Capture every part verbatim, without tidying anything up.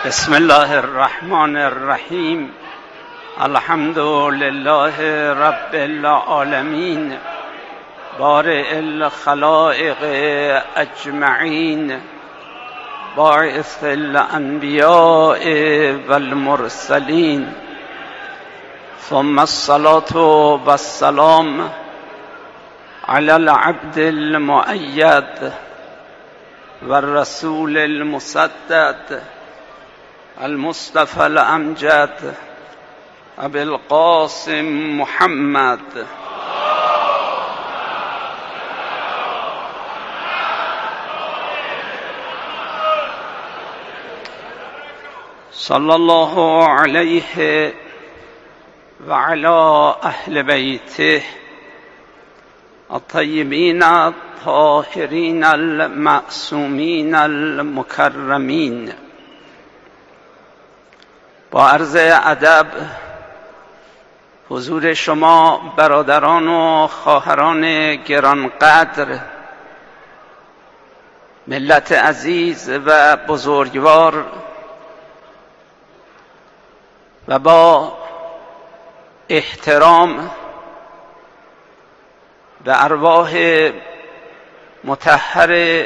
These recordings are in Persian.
بسم الله الرحمن الرحیم. الحمد لله رب العالمین بارئ الخلائق اجمعین باعث الانبیاء والمرسلین ثم الصلاة والسلام علی العبد المؤید والرسول المسدد المصطفى الامجد ابي القاسم محمد صلى الله عليه وعلى اهل بيته الطيبين الطاهرين المعصومين المكرمين. با عرض ادب حضور شما برادران و خواهران گرانقدر، ملت عزیز و بزرگوار، و با احترام به ارواح مطهر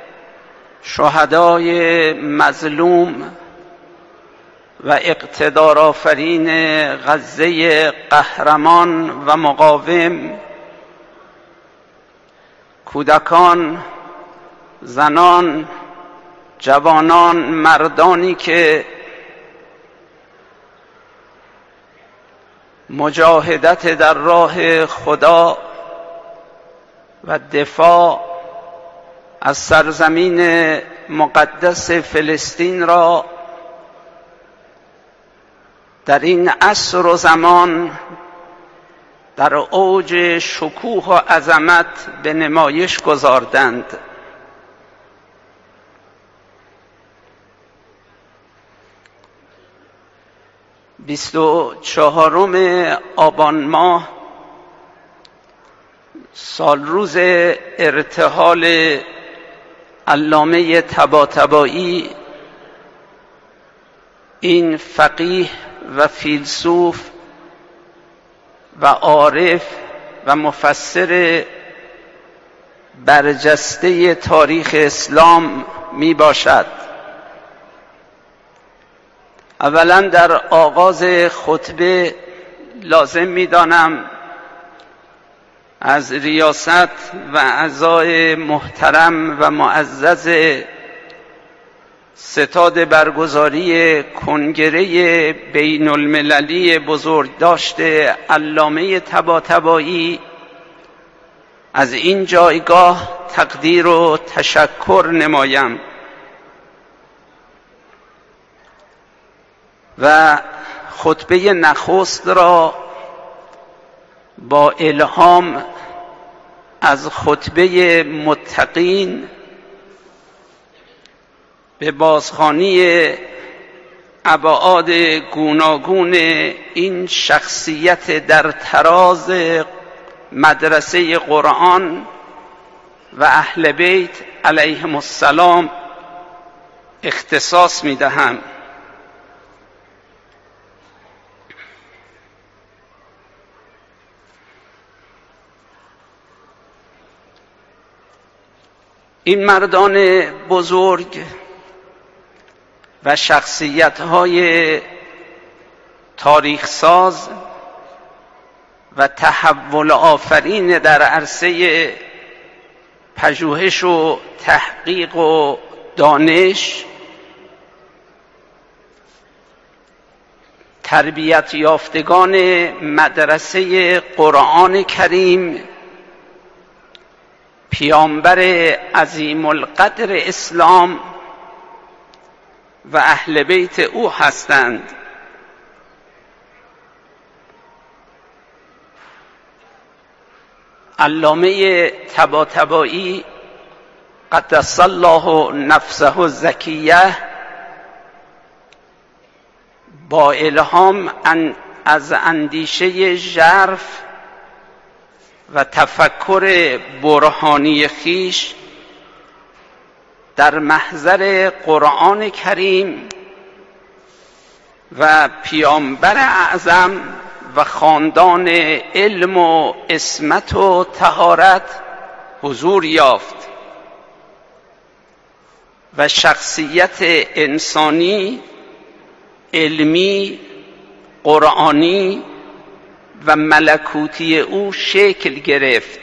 شهدای مظلوم و اقتدار آفرین غزه قهرمان و مقاوم، کودکان، زنان، جوانان، مردانی که مجاهدت در راه خدا و دفاع از سرزمین مقدس فلسطین را در این عصر و زمان در اوج شکوه و عظمت به نمایش گذاردند. بیست و چهارم آبان ماه سال روز ارتحال علامه طباطبایی، این فقیه و فیلسوف و عارف و مفسر برجسته تاریخ اسلام می باشد. اولا در آغاز خطبه لازم می دانم از ریاست و اعضای محترم و معزز ستاد برگزاری کنگره بین المللی بزرگداشت علامه طباطبایی از این جایگاه تقدیر و تشکر نمایم و خطبه نخست را با الهام از خطبه متقین به بازخوانی ابعاد گوناگون این شخصیت در تراز مدرسه قرآن و اهل بیت علیهم السلام اختصاص می دهم. این مردان بزرگ و شخصیت‌های تاریخساز و تحول آفرین در عرصه پژوهش و تحقیق و دانش، تربیت یافتگان مدرسه قرآن کریم، پیامبر عظیم القدر اسلام و اهل بیت او هستند. علامه طباطبایی قدس الله نفسه الزکیه با الهام از اندیشه ژرف و تفکر برهانی خیش در محضر قرآن کریم و پیامبر اعظم و خاندان علم و عصمت و طهارت حضور یافت و شخصیت انسانی، علمی، قرآنی و ملکوتی او شکل گرفت.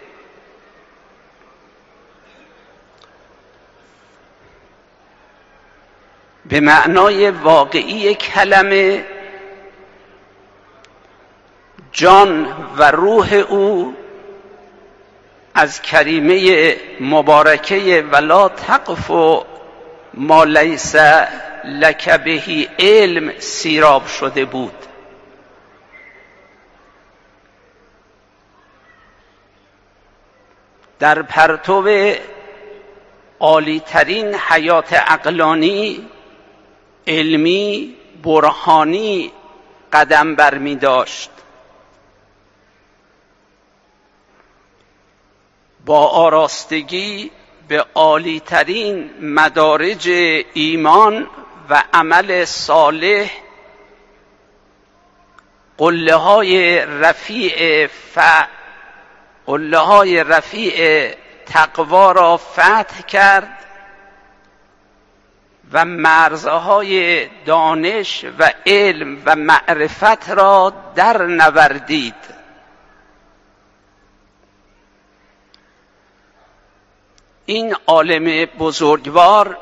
به معنای واقعی کلمه جان و روح او از کریمه مبارکه ولا تقف ما لیس لک به علم سیراب شده بود. در پرتو عالی‌ترین حیات عقلانی، علمی، برهانی قدم برمی داشت. با آراستگی به عالی‌ترین مدارج ایمان و عمل صالح قله‌های رفیع ف قله‌های رفیع تقوا را فتح کرد و مرزهای دانش و علم و معرفت را در نوردید. این عالم بزرگوار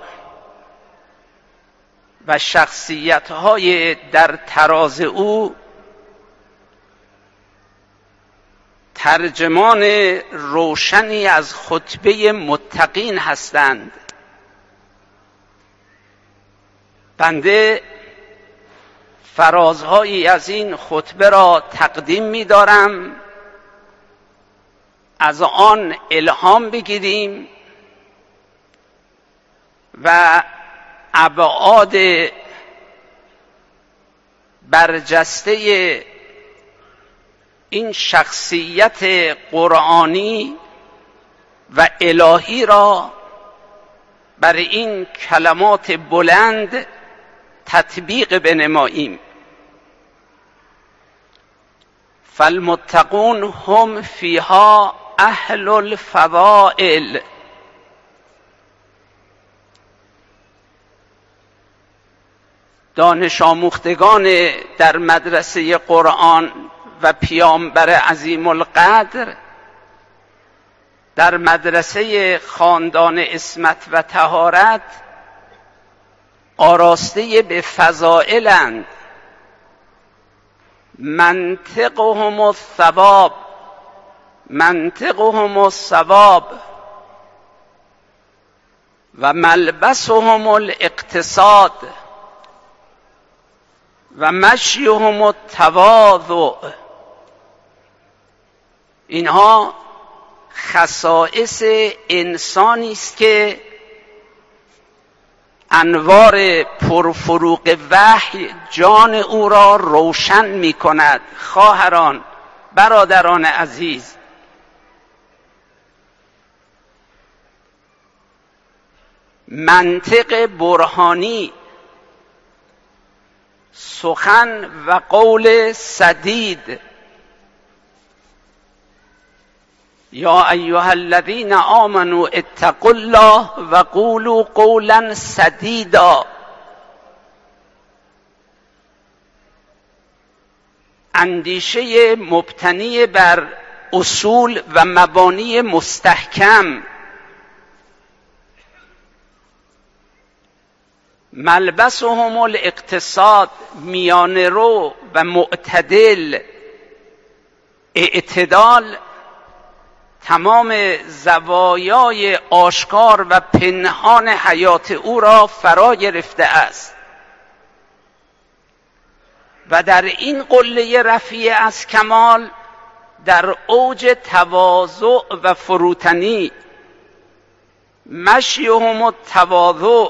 و شخصیت‌های در تراز او ترجمان روشنی از خطبه متقین هستند. بنده فرازهایی از این خطبه را تقدیم می دارم، از آن الهام بگیریم و ابعاد برجسته این شخصیت قرآنی و الهی را بر این کلمات بلند تطبیق بنماییم. فالمتقون هم فیها اهل الفضائل. دانش آموختگان در مدرسه قرآن و پیامبر عظیم القدر در مدرسه خاندان عصمت و طهارت آراسته به فضائلند. منطقهم الثواب منطقهم الثواب و ملبسهم الاقتصاد و مشیهم التواضع. اینها خصائص انسانی است که انوار پرفروغ وحی جان او را روشن می کند. خواهران، برادران عزیز، منطق برهانی، سخن و قول سدید. یا ایها الذین آمنوا اتقوا الله و قولوا قولا سدیدا. اندیشه مبتنی بر اصول و مبانی مستحکم. ملبسهم الاقتصاد، میان رو و معتدل. اعتدال تمام زوایای آشکار و پنهان حیات او را فرا گرفته است و در این قله رفیع از کمال، در اوج تواضع و فروتنی، مشیهم التواضع،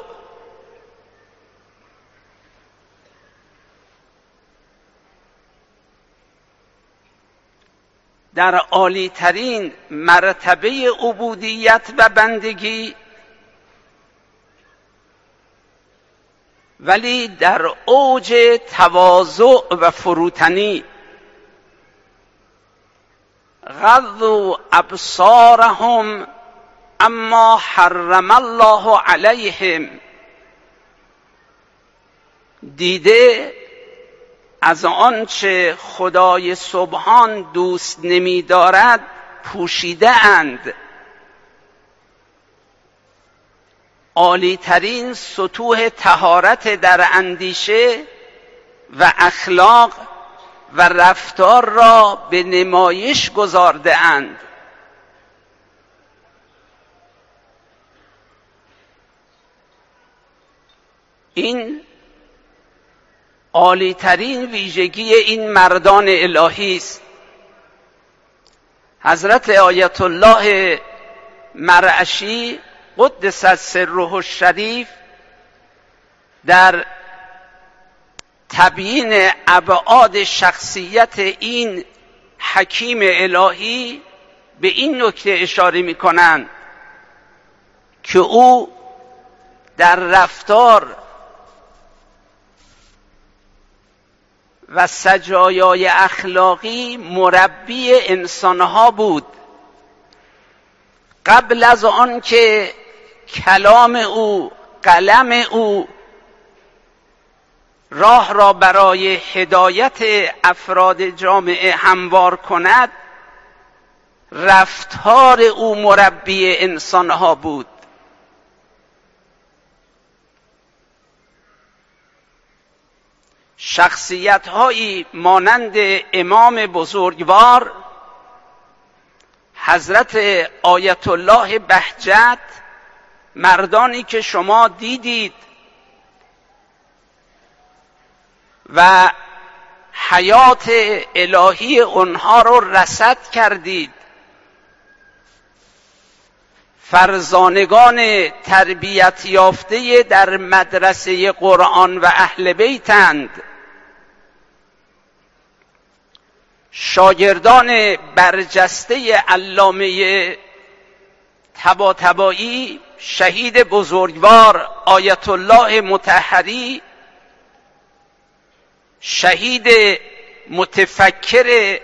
در عالی ترین مرتبه عبودیت و بندگی ولی در اوج تواضع و فروتنی. غضوا ابصارهم اما حرم الله علیهم، دیده از آنچه خدای سبحان دوست نمی دارد پوشیده اند. عالی ترین سطوح طهارت در اندیشه و اخلاق و رفتار را به نمایش گذارده اند. این عالی ترین ویژگی این مردان الهی است. حضرت آیت الله مرعشی قدس سره الشریف در تبیین ابعاد شخصیت این حکیم الهی به این نکته اشاره می‌کنند که او در رفتار و سجایای اخلاقی مربی انسانها بود. قبل از آن که کلام او، قلم او راه را برای هدایت افراد جامعه هموار کند، رفتار او مربی انسانها بود. شخصیت‌هایی مانند امام بزرگوار حضرت آیت الله بهجت، مردانی که شما دیدید و حیات الهی اونها رو رصد کردید، فرزانگان تربیت یافته در مدرسه قرآن و اهل بیتند، شاگردان برجسته علامه طباطبایی، شهید بزرگوار آیت الله مطهری، شهید متفکر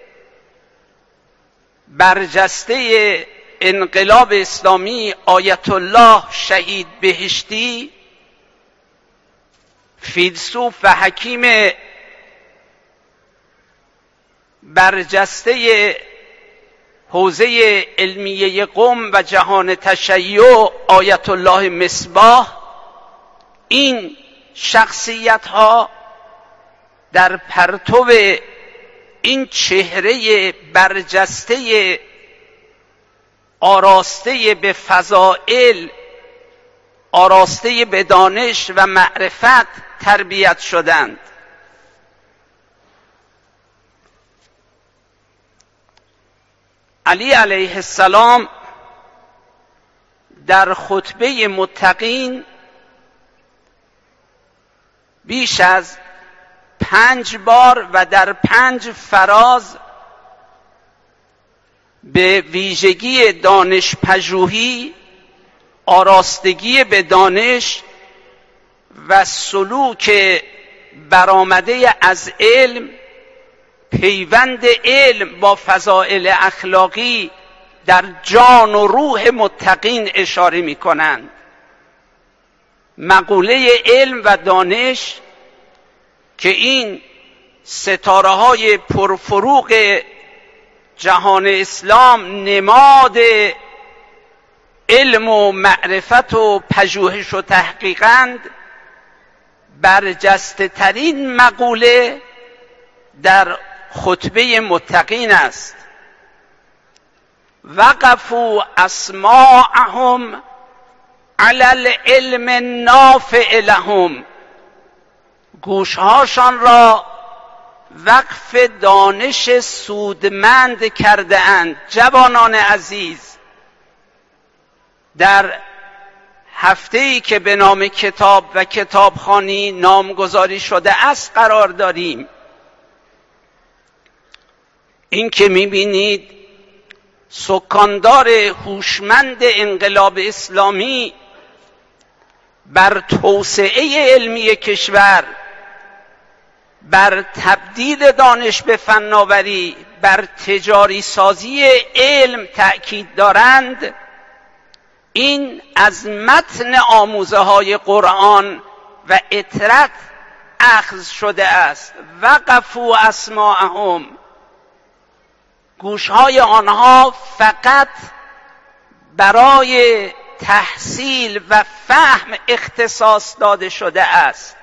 برجسته انقلاب اسلامی آیت الله شهید بهشتی، فیلسوف و حکیم برجسته حوزه علمیه قم و جهان تشیع آیت الله مصباح، این شخصیت ها در پرتو این چهره برجسته آراسته به فضائل، آراسته به دانش و معرفت تربیت شدند. علی علیه السلام در خطبه متقین بیش از پنج بار و در پنج فراز به ویژگی دانش پژوهی، آراستگی به دانش و سلوک برآمده از علم، پیوند علم با فضائل اخلاقی در جان و روح متقین اشاره می کنند. مقوله علم و دانش که این ستاره های پرفروغ جهان اسلام نماد علم و معرفت و پژوهش و تحقیقند، برجسته ترین مقوله در خطبه متقین است. وقفوا اسماعهم علی العلم النافع لهم، گوشهاشان را وقف دانش سودمند کرده اند. جوانان عزیز، در هفته‌ای که به نام کتاب و کتابخوانی نامگذاری شده است قرار داریم. این که می‌بینید سکاندار هوشمند انقلاب اسلامی بر توسعه علمی کشور، بر تبدیل دانش به فناوری، بر تجاری سازی علم تأکید دارند، این از متن آموزه های قرآن و اطرت اخذ شده است. وقفوا اسماعهم، گوشهای آنها فقط برای تحصیل و فهم اختصاص داده شده است،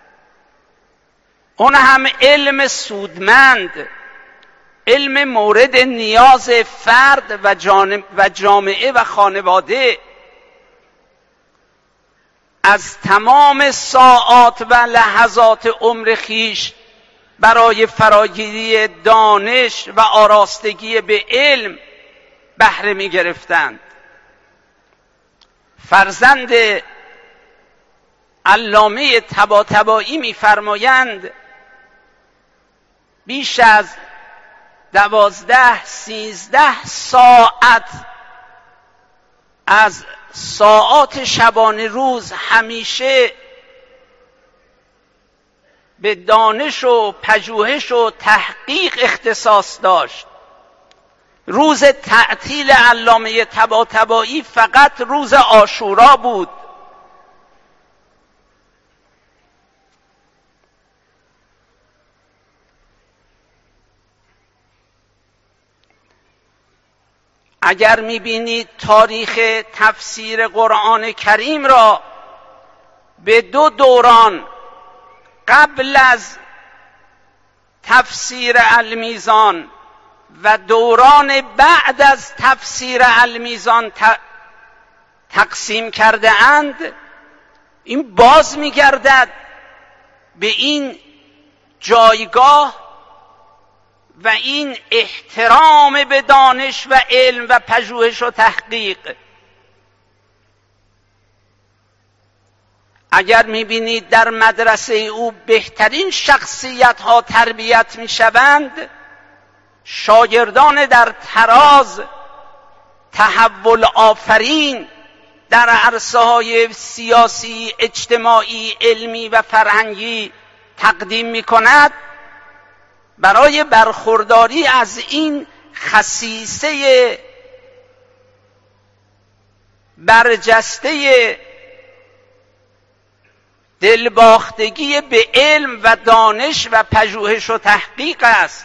اون هم علم سودمند، علم مورد نیاز فرد و جامعه و خانواده. از تمام ساعات و لحظات عمر خیش برای فراگیری دانش و آراستگی به علم بهره می گرفتند. فرزند علامه طباطبایی می‌فرمایند بیش از دوازده سیزده ساعت از ساعات شبانه روز همیشه به دانش و پژوهش و تحقیق اختصاص داشت. روز تعطیل علامه طباطبایی فقط روز عاشورا بود. اگر می‌بینید تاریخ تفسیر قرآن کریم را به دو دوران، قبل از تفسیر المیزان و دوران بعد از تفسیر المیزان تقسیم کرده اند، این باز می‌گردد به این جایگاه و این احترام به دانش و علم و پژوهش و تحقیق. اگر می‌بینید در مدرسه او بهترین شخصیت ها تربیت می‌شوند، شاگردان در تراز تحول آفرین در عرصه‌های سیاسی، اجتماعی، علمی و فرهنگی تقدیم می‌کند، برای برخورداری از این خصیصه برجسته دلباختگی به علم و دانش و پژوهش و تحقیق است.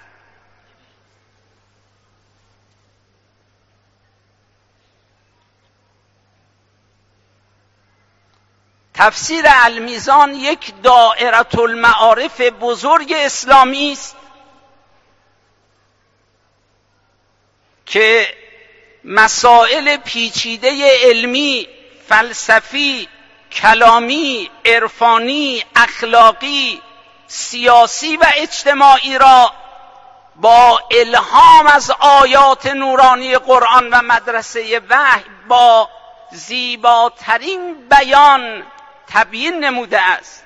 تفسیر المیزان یک دائره المعارف بزرگ اسلامی است که مسائل پیچیده علمی، فلسفی، کلامی، عرفانی، اخلاقی، سیاسی و اجتماعی را با الهام از آیات نورانی قرآن و مدرسه وحی با زیباترین بیان تبیین نموده است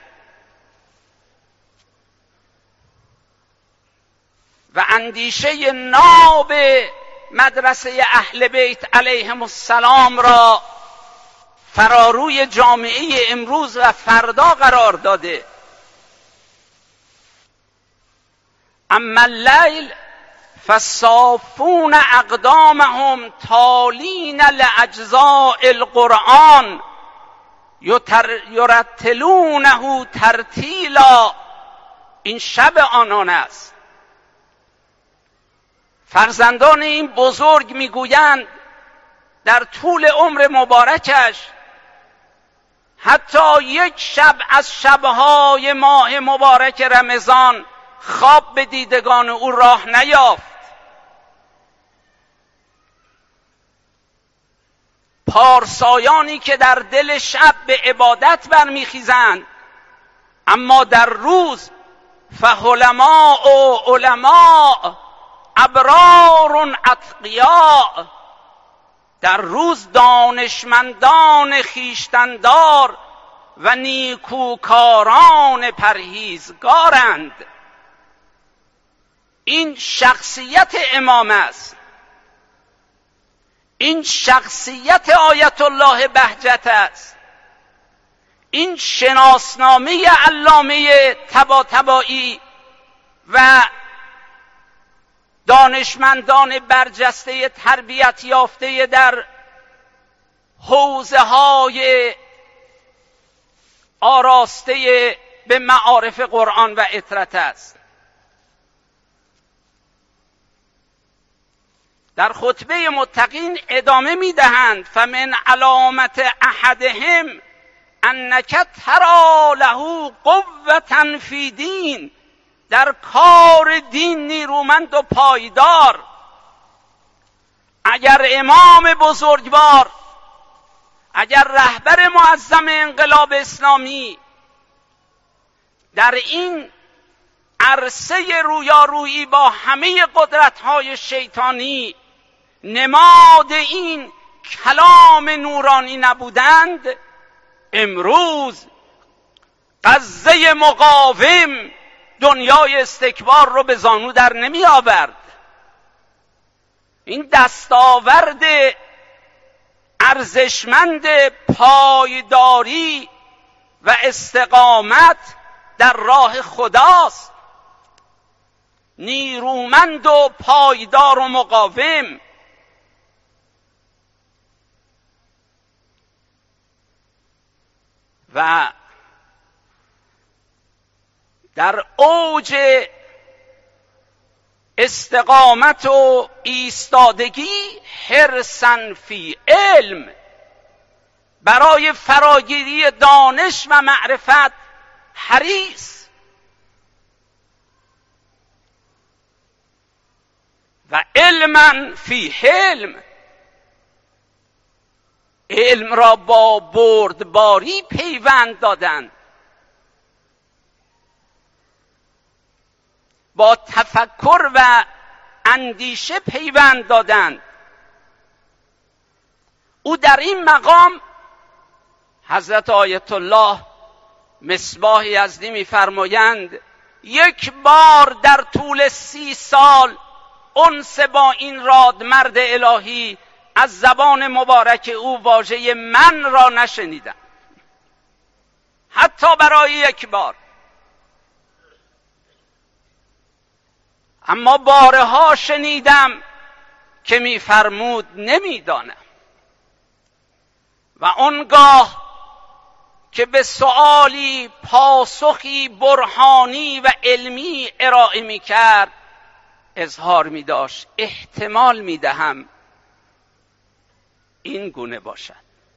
و اندیشه ناب مدرسه اهل بیت علیهم السلام را فراروی جامعه امروز و فردا قرار داده. اما اللیل فالصافون اقدامهم تالین لاجزاء القرآن یرتلونه ترتیلا. این شب آنان است. فرزندان این بزرگ میگویند در طول عمر مبارکش حتی یک شب از شبهای ماه مبارک رمضان خواب به دیدگان او راه نیافت. پارسایانی که در دل شب به عبادت برمیخیزند اما در روز فحلماء و علماء ابرار اتقیاء، در روز دانشمندان خویشتندار و نیکوکاران پرهیزگارند. این شخصیت امام است. این شخصیت آیت الله بهجت است. این شناسنامه علامه طباطبایی و دانشمندان برجسته تربیت یافته در حوزه های آراسته به معارف قرآن و اطرت است. در خطبه متقین ادامه میدهند فمن علامت احدهم انک تری له قوة فی دین، در کار دین نیرومند و پایدار. اگر امام بزرگوار، اگر رهبر معظم انقلاب اسلامی در این عرصه رویارویی با همه قدرت‌های شیطانی نماد این کلام نورانی نبودند، امروز غزه مقاوم دنیای استکبار رو به زانو در نمی آورد. این دستاورد ارزشمند پایداری و استقامت در راه خداست، نیرومند و پایدار و مقاوم. و در اوج استقامت و ایستادگی حرصاً فی علم، برای فراگیری دانش و معرفت حریص، و علماً فی حلم، علم را با بردباری پیوند دادند، با تفکر و اندیشه پیوند دادند. او در این مقام حضرت آیت الله مصباح یزدی می‌فرمایند یک بار در طول سی سال انس با این رادمرد الهی از زبان مبارک او واژه من را نشنیدم، حتی برای یک بار. اما بارها شنیدم که می‌فرمود نمی‌دانم. و آنگاه که به سؤالی پاسخی برهانی و علمی ارائه می‌کرد، اظهار می‌داشت احتمال می‌دهم این گونه باشد.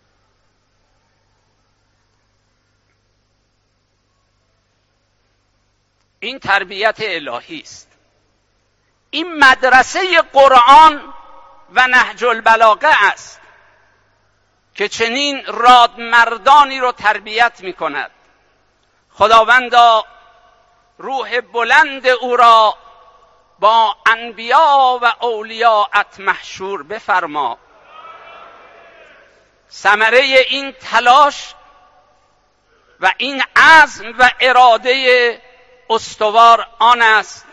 این تربیت الهی است. این مدرسه قرآن و نهج البلاغه است که چنین رادمردانی رو تربیت می کند. خداوندا روح بلند او را با انبیا و اولیاءت محشور بفرما. ثمره این تلاش و این عزم و اراده استوار آن است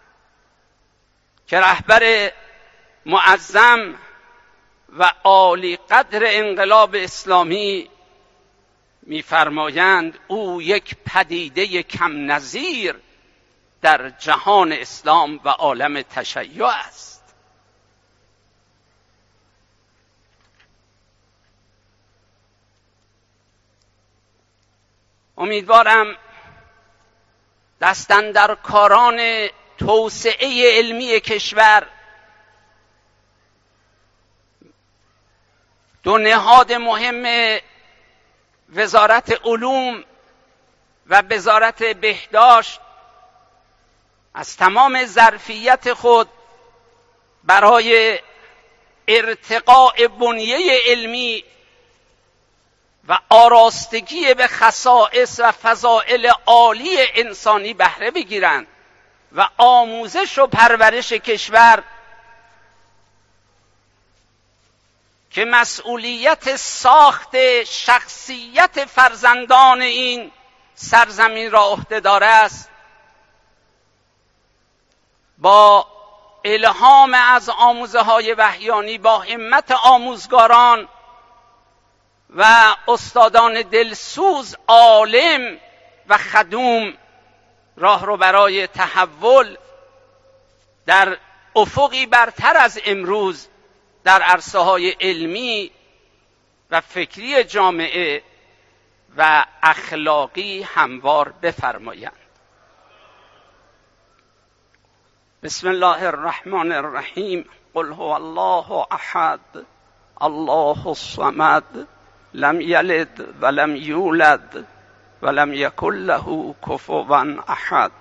که رهبر معظم و عالی قدر انقلاب اسلامی می‌فرمایند او یک پدیده کم نظیر در جهان اسلام و عالم تشیع است. امیدوارم دستاندرکاران توسعه علمی کشور، دو نهاد مهم وزارت علوم و وزارت بهداشت، از تمام ظرفیت خود برای ارتقاء بنیه علمی و آراستگی به خصائص و فضائل عالی انسانی بهره بگیرند و آموزش و پرورش کشور که مسئولیت ساخت شخصیت فرزندان این سرزمین را عهده‌دار است، با الهام از آموزه های وحیانی، با همت آموزگاران و استادان دلسوز، عالم و خدوم راه رو برای تحول در افقی برتر از امروز در عرصه‌های علمی و فکری جامعه و اخلاقی هموار بفرمایند. بسم الله الرحمن الرحیم. قل هو الله احد الله الصمد لم یلد ولم یولد ولم یکن له کفوا احد.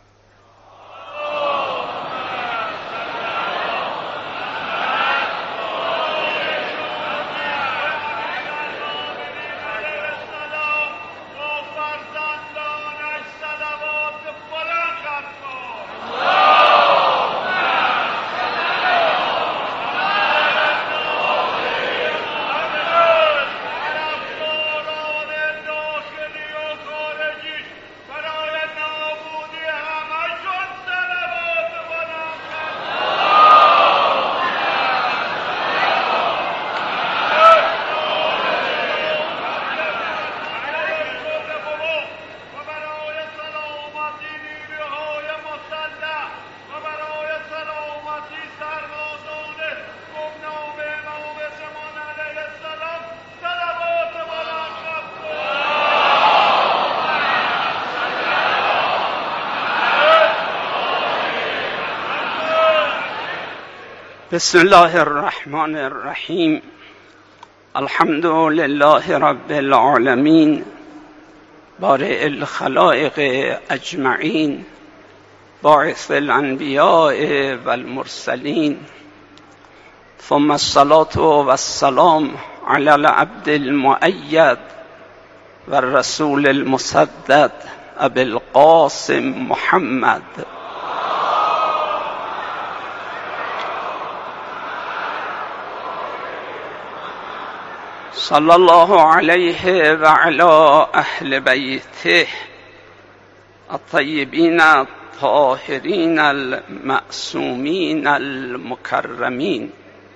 بسم الله الرحمن الرحیم. الحمد لله رب العالمین بارئ الخلائق اجمعین باعث الانبیاء والمرسلین ثم الصلاة والسلام علی العبد المؤید والرسول المسدد ابی القاسم محمد صلی الله علیه و علی اهل بیته الطیبین الطاهرین المعصومین المکرمین.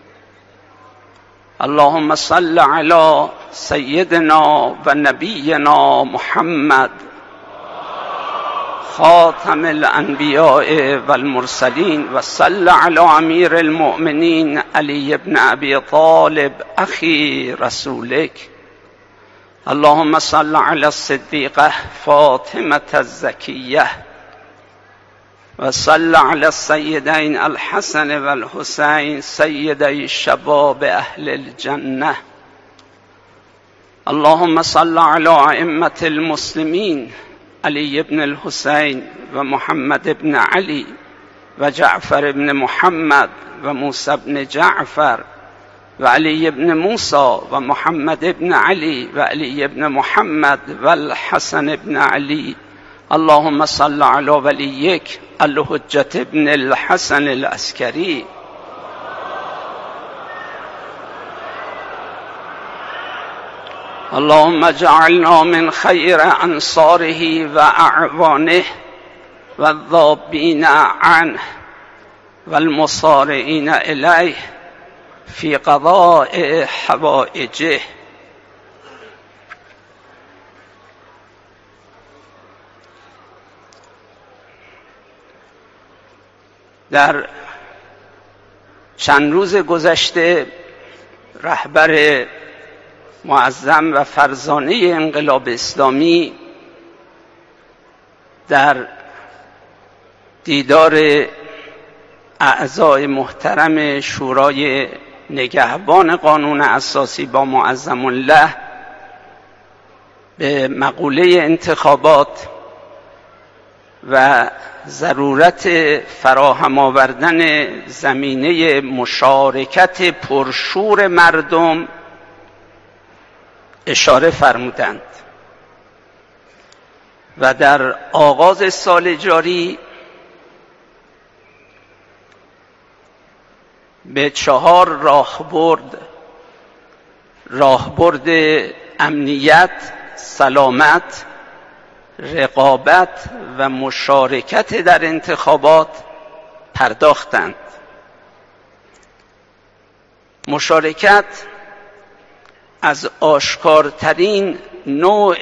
اللهم صل علی سیدنا و نبینا محمد خاتم الانبیاء والمرسلین و صل علی امیر المؤمنین علی بن ابی طالب اخی رسولک. اللهم صل علی الصدیقه فاطمه الزکیه و صل علی السیدین الحسن والحسین سیدی شباب اهل الجنه. اللهم صل علی ائمه المسلمین علی بن الحسین و محمد بن علی و جعفر بن محمد و موسی بن جعفر و علی بن موسی و محمد بن علی و علی بن محمد و الحسن بن علی. اللهم صل علی ولیک الحجة بن الحسن العسکری. اللهم اجعلنا من خیر انصاره و اعوانه و الذابین عنه و المصارعین الیه فی قضاء حوائجه. در چند روز گذشته رهبر معظم و فرزانه انقلاب اسلامی در دیدار اعضای محترم شورای نگهبان قانون اساسی با معظم الله به مقوله انتخابات و ضرورت فراهم آوردن زمینه مشارکت پرشور مردم اشاره فرمودند و در آغاز سال جاری به چهار راهبرد راهبرد امنیت، سلامت، رقابت و مشارکت در انتخابات پرداختند. مشارکت از آشکارترین نوع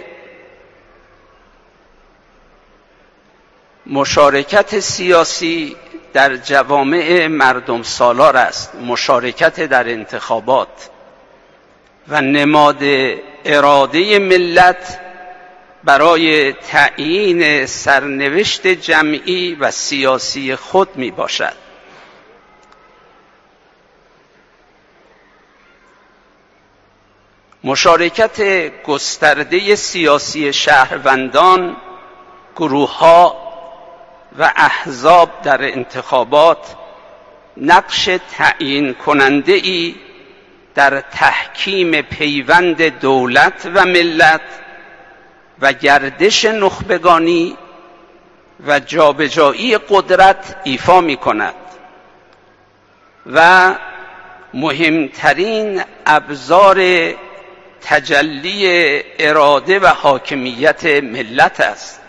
مشارکت سیاسی در جوامع مردم سالار است، مشارکت در انتخابات و نماد اراده ملت برای تعیین سرنوشت جمعی و سیاسی خود می باشد. مشارکت گسترده سیاسی شهروندان، گروه‌ها و احزاب در انتخابات نقش تعیین کننده ای در تحکیم پیوند دولت و ملت و گردش نخبگانی و جابجایی قدرت ایفا می کند و مهمترین ابزار تجلی اراده و حاکمیت ملت است.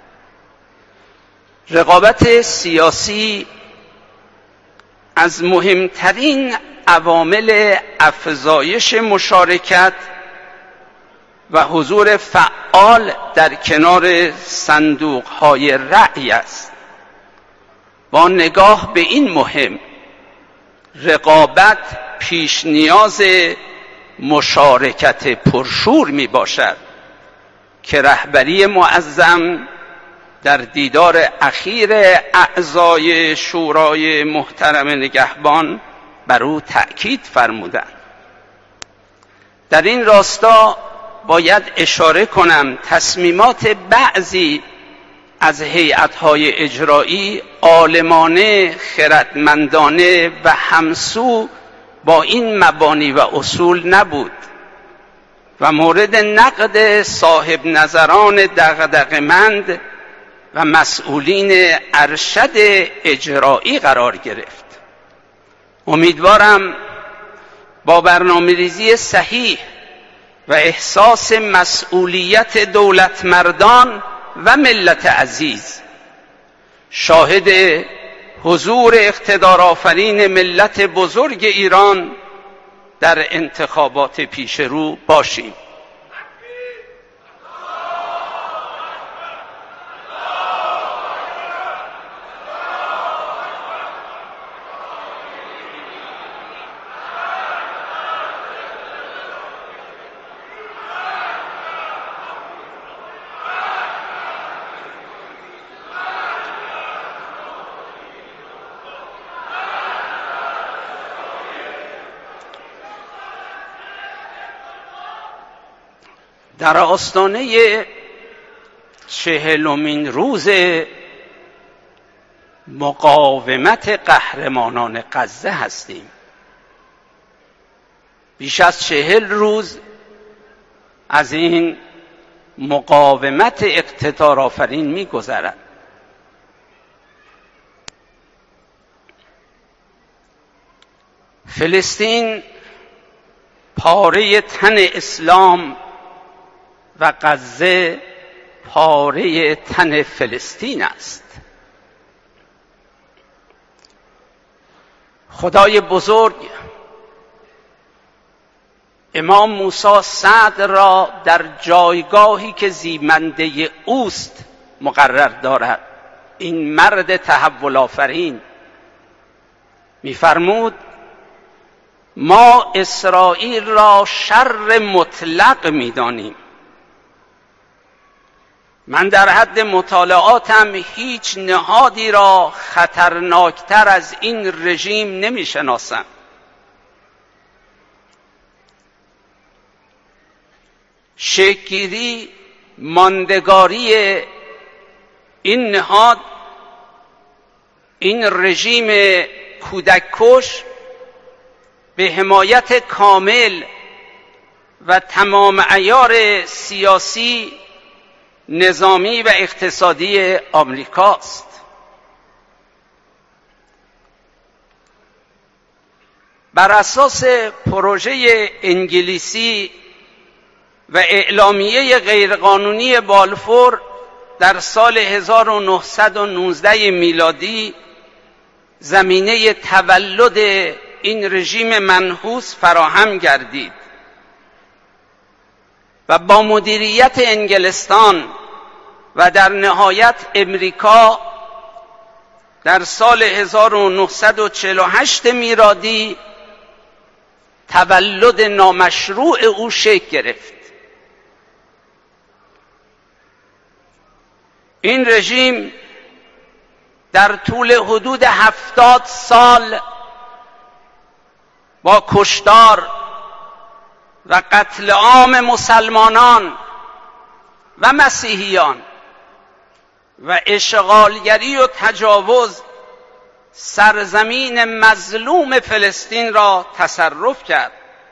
رقابت سیاسی از مهمترین عوامل افزایش مشارکت و حضور فعال در کنار صندوق‌های رأی است. با نگاه به این مهم، رقابت پیش نیاز مشارکت پرشور می باشد که رهبری معظم در دیدار اخیر اعضای شورای محترم نگهبان بر او تأکید فرمودند. در این راستا باید اشاره کنم تصمیمات بعضی از هیئت‌های اجرایی عالمانه، خردمندانه و همسو با این مبانی و اصول نبود و مورد نقد صاحب نظران دغدغه‌مند و مسئولین ارشد اجرایی قرار گرفت. امیدوارم با برنامه‌ریزی صحیح و احساس مسئولیت دولت مردان و ملت عزیز شاهد حضور اقتدارآفرین ملت بزرگ ایران در انتخابات پیش رو باشیم. در آستانه چهلمین روز مقاومت قهرمانان غزه هستیم. بیش از چهل روز از این مقاومت اقتدارآفرین می‌گذرد. فلسطین پاره تن اسلام و غزه پاره تن فلسطین است. خدای بزرگ امام موسی صدر را در جایگاهی که زیمنده اوست مقرر دارد. این مرد تحول آفرین می‌فرمود ما اسرائیل را شر مطلق می‌دانیم. من در حد مطالعاتم هیچ نهادی را خطرناکتر از این رژیم نمی شناسم. شکل‌گیری، ماندگاری این نهاد، این رژیم کودک‌کش به حمایت کامل و تمام عیار سیاسی، نظامی و اقتصادی آمریکاست. بر اساس پروژه انگلیسی و اعلامیه غیرقانونی بالفور در سال هزار و نهصد و نوزده میلادی زمینه تولد این رژیم منحوس فراهم گردید و با مدیریت انگلستان و در نهایت امریکا در سال هزار و نهصد و چهل و هشت میلادی تولد نامشروع او شکل گرفت. این رژیم در طول حدود هفتاد سال با کشتار و قتل عام مسلمانان و مسیحیان و اشغالگری و تجاوز سرزمین مظلوم فلسطین را تصرف کرد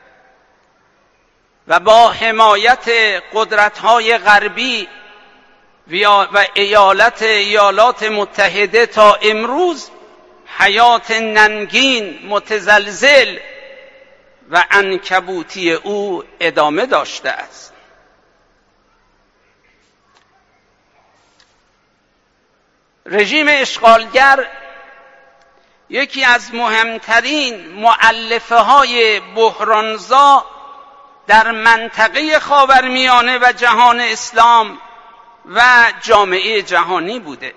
و با حمایت قدرت‌های غربی و ایالت ایالات متحده تا امروز حیات ننگین، متزلزل و عنکبوتی او ادامه داشته است. رژیم اشغالگر یکی از مهمترین مؤلفه های بحرانزا در منطقه خاورمیانه و جهان اسلام و جامعه جهانی بوده.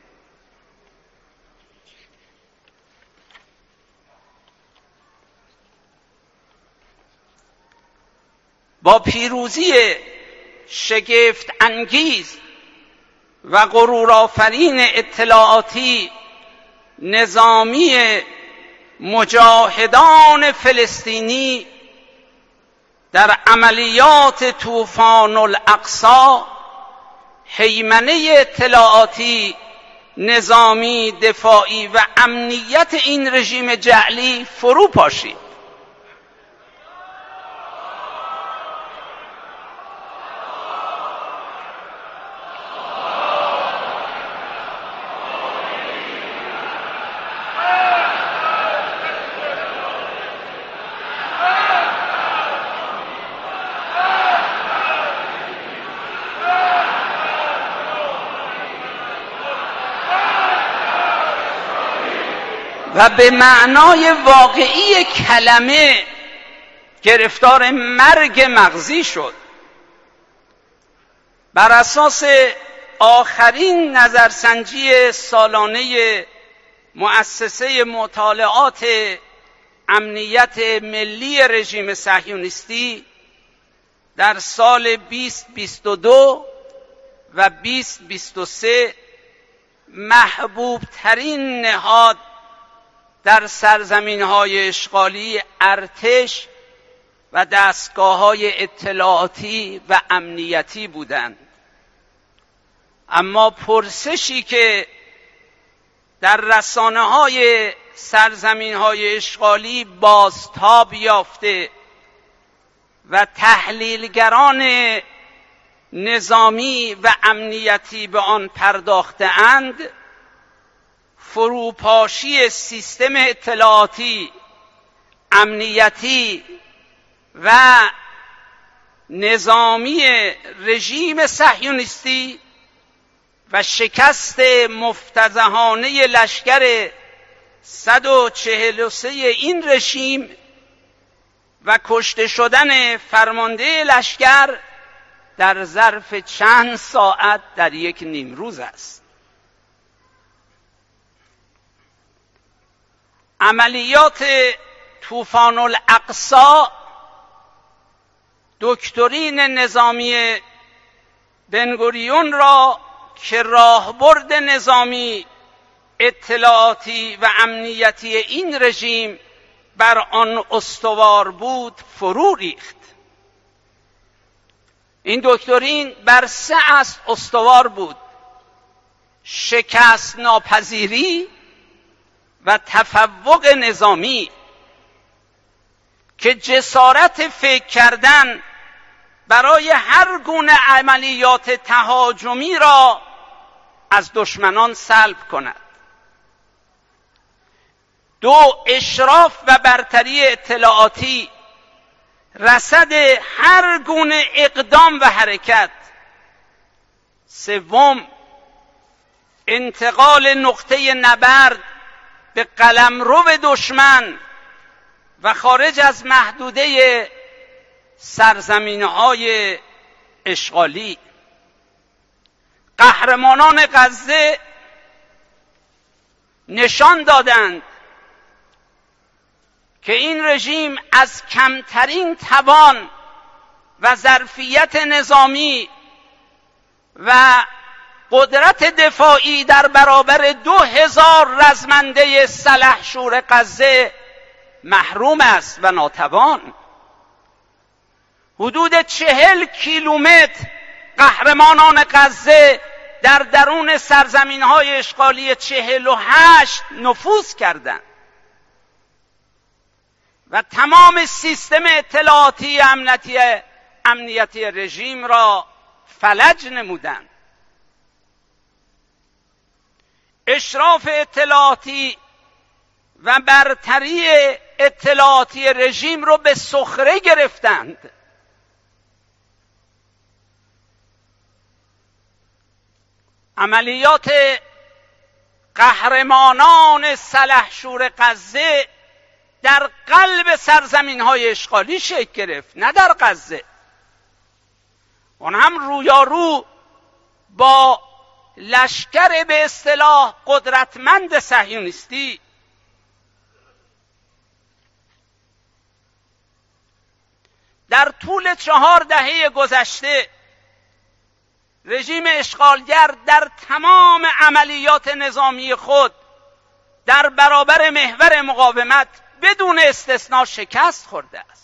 با پیروزی شگفت انگیز و غرورآفرین اطلاعاتی نظامی مجاهدان فلسطینی در عملیات طوفان الاقصی، هیمنه اطلاعاتی، نظامی، دفاعی و امنیت این رژیم جعلی فرو پاشید. و به معنای واقعی کلمه گرفتار مرگ مغزی شد. بر اساس آخرین نظرسنجی سالانه مؤسسه مطالعات امنیت ملی رژیم صهیونیستی در سال بیست بیست و دو و بیست بیست و سه محبوب ترین نهاد در سرزمین‌های اشغالی ارتش و دستگاه‌های اطلاعاتی و امنیتی بودند. اما پرسشی که در رسانه‌های سرزمین‌های اشغالی بازتاب یافته و تحلیلگران نظامی و امنیتی به آن پرداخته‌اند، فروپاشی سیستم اطلاعاتی، امنیتی و نظامی رژیم صهیونیستی و شکست مفتضحانه لشکر صد و چهل و سه این رژیم و کشته شدن فرمانده لشکر در ظرف چند ساعت در یک نیمروز است. عملیات طوفان الاقصی دکترین نظامی بنگوریون را که راهبرد نظامی، اطلاعاتی و امنیتی این رژیم بر آن استوار بود فرو ریخت. این دکترین بر سه اصل استوار بود: شکست ناپذیری و تفوق نظامی، که جسارت فکر کردن برای هر گونه عملیات تهاجمی را از دشمنان سلب کند. دو، اشراف و برتری اطلاعاتی، رصد هر گونه اقدام و حرکت. سوم، انتقال نقطه نبرد به قلمرو دشمن و خارج از محدوده سرزمین‌های اشغالی. قهرمانان غزه نشان دادند که این رژیم از کمترین توان و ظرفیت نظامی و قدرت دفاعی در برابر دو هزار رزمنده سلحشور غزه محروم است و ناتوان. حدود چهل کیلومتر قهرمانان غزه در درون سرزمین‌های اشغالی چهل و هشت نفوذ کردند و تمام سیستم اطلاعاتی امنیتی امنیتی رژیم را فلج نمودند. اشراف اطلاعاتی و برتری اطلاعاتی رژیم را به سخره گرفتند. عملیات قهرمانان سلحشور غزه در قلب سرزمین‌های اشغالی شکل گرفت، نه در غزه. اون هم رویارو با لشکر به اصطلاح قدرتمند صهیونیستی. در طول چهار دهه گذشته رژیم اشغالگر در تمام عملیات نظامی خود در برابر محور مقاومت بدون استثنا شکست خورده است.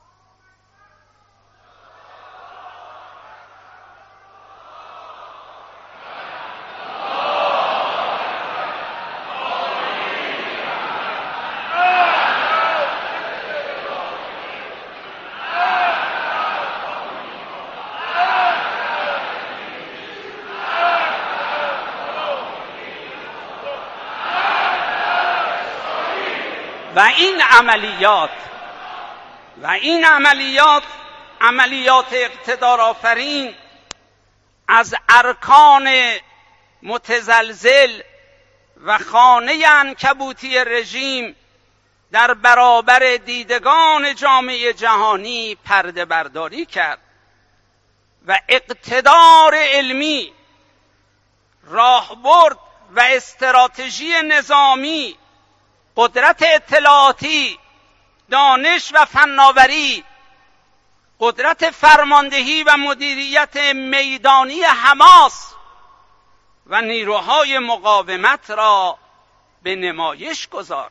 و این عملیات و این عملیات عملیات اقتدارآفرین از ارکان متزلزل و خانه عنکبوتی رژیم در برابر دیدگان جامعه جهانی پرده برداری کرد و اقتدار علمی، راهبرد و استراتژی نظامی، قدرت اطلاعاتی، دانش و فناوری، قدرت فرماندهی و مدیریت میدانی حماس و نیروهای مقاومت را به نمایش گذارد.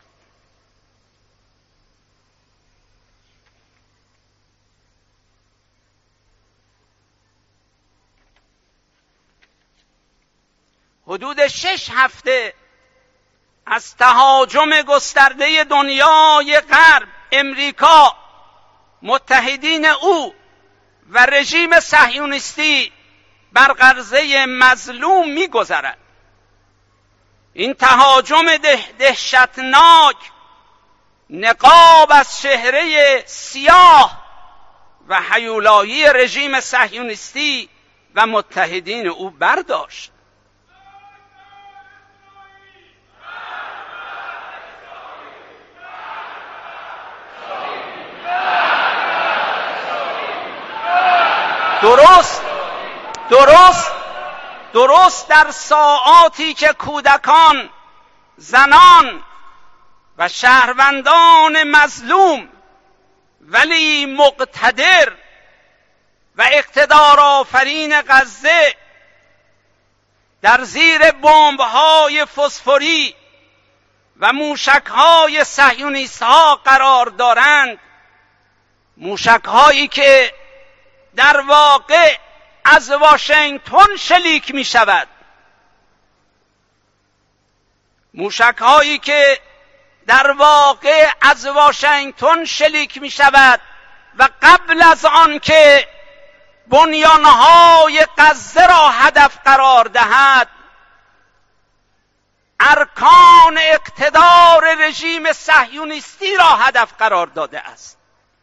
حدود شش هفته از تهاجم گسترده دنیای غرب، امریکا، متحدین او و رژیم صهیونیستی بر غزه مظلوم می‌گذرد. این تهاجم ده دهشتناک نقاب از چهره سیاه و هیولایی رژیم صهیونیستی و متحدین او برداشت. درست درست درست در ساعاتی که کودکان، زنان و شهروندان مظلوم ولی مقتدر و اقتدارآفرین غزه در زیر بمب‌های فسفوری و موشک‌های صهیونیست‌ها قرار دارند، موشک‌هایی که در واقع از واشنگتن شلیک می شود، موشک هایی که در واقع از واشنگتن شلیک می شود و قبل از آن که بنیانهای غزه را هدف قرار دهد، ارکان اقتدار رژیم صهیونیستی را هدف قرار داده است.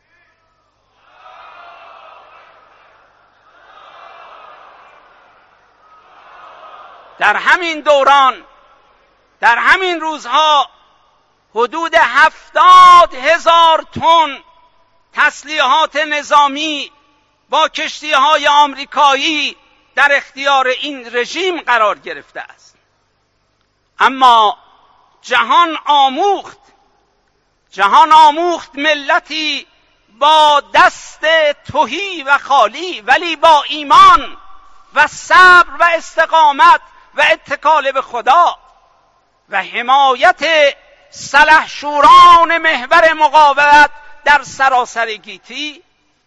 در همین دوران، در همین روزها، حدود هفتاد هزار تن تسلیحات نظامی با کشتی‌های آمریکایی در اختیار این رژیم قرار گرفته است. اما جهان آموخت جهان آموخت ملتی با دست تهی و خالی ولی با ایمان و صبر و استقامت و اتکال به خدا و حمایت سلحشوران محور مقاومت در سراسر گیتی،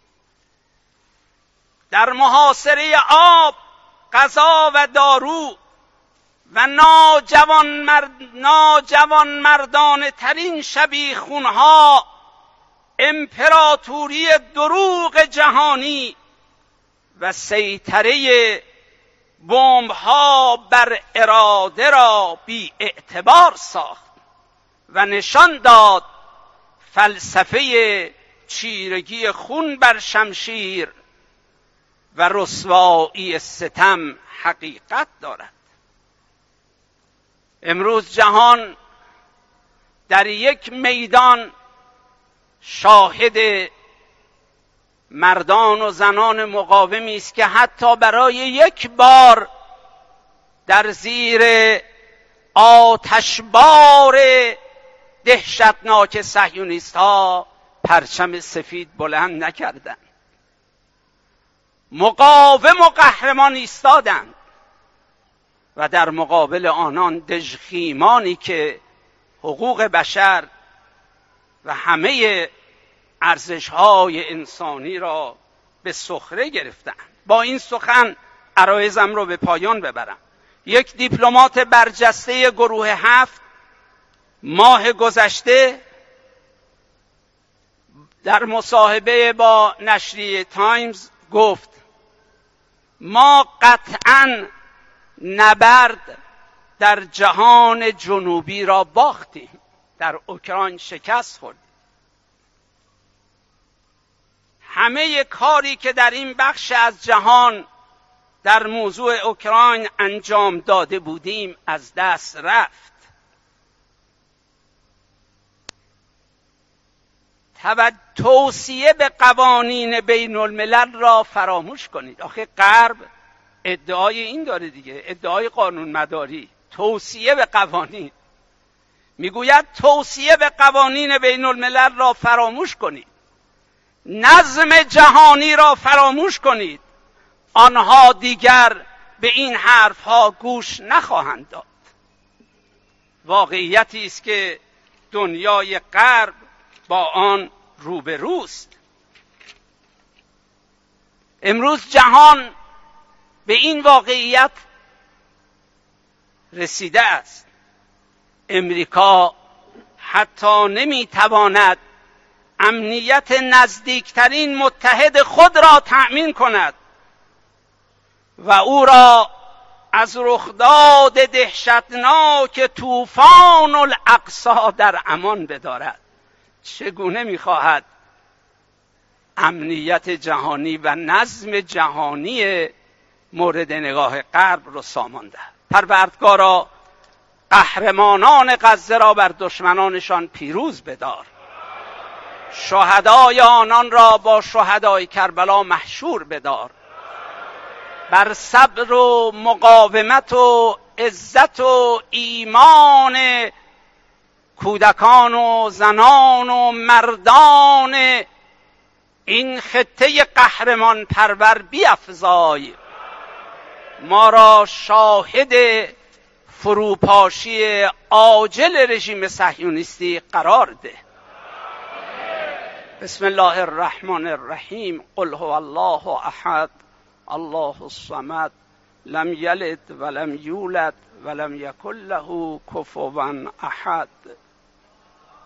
در محاصره آب، غذا و دارو و ناجوان مرد ناجوان مردانه ترین شبیخونها امپراتوری دروغ جهانی و سیطره بمب‌ها بر اراده را بی اعتبار ساخت و نشان داد فلسفه چیرگی خون بر شمشیر و رسوایی ستم حقیقت دارد. امروز جهان در یک میدان شاهد مردان و زنان مقاومی است که حتی برای یک بار در زیر آتشبار دهشتناک صهیونیست‌ها پرچم سفید بلند نکردند. مقاوم و قهرمان ایستادند و در مقابل آنان دژخیمانی که حقوق بشر و همه ارزش‌های انسانی را به سخره گرفتند. با این سخن عرایضم رو به پایان ببرم. یک دیپلمات برجسته گروه هفت ماه گذشته در مصاحبه با نشریه تایمز گفت ما قطعاً نبرد در جهان جنوبی را باختیم، در اوکراین شکست خوردیم. همه کاری که در این بخش از جهان در موضوع اوکراین انجام داده بودیم از دست رفت. توصیه به قوانین بین الملل را فراموش کنید. آخه غرب ادعای این داره دیگه، ادعای قانون مداری، توصیه به قوانین. میگوید توصیه به قوانین بین الملل را فراموش کنید، نظم جهانی را فراموش کنید. آنها دیگر به این حرفها گوش نخواهند داد. واقعیتی است که دنیای غرب با آن روبروست. امروز جهان به این واقعیت رسیده است. امریکا حتی نمیتواند امنیت نزدیکترین متحد خود را تأمین کند و او را از رخداد دهشتناک طوفان الاقصی در امان بدارد. چگونه می‌خواهد امنیت جهانی و نظم جهانی مورد نگاه غرب را سامان دهد؟ پروردگارا قهرمانان غزه را بر دشمنانشان پیروز بدار، شهدای آنان را با شهدای کربلا محشور بدار، بر صبر و مقاومت و عزت و ایمان کودکان و زنان و مردان این خطه قهرمان پرور بیفزای. ما را شاهد فروپاشی عاجل رژیم صهیونیستی قرار ده. بسم الله الرحمن الرحیم. قل هو الله احد الله الصمد لم یلد ولم یولد ولم یکن له کفوا احد.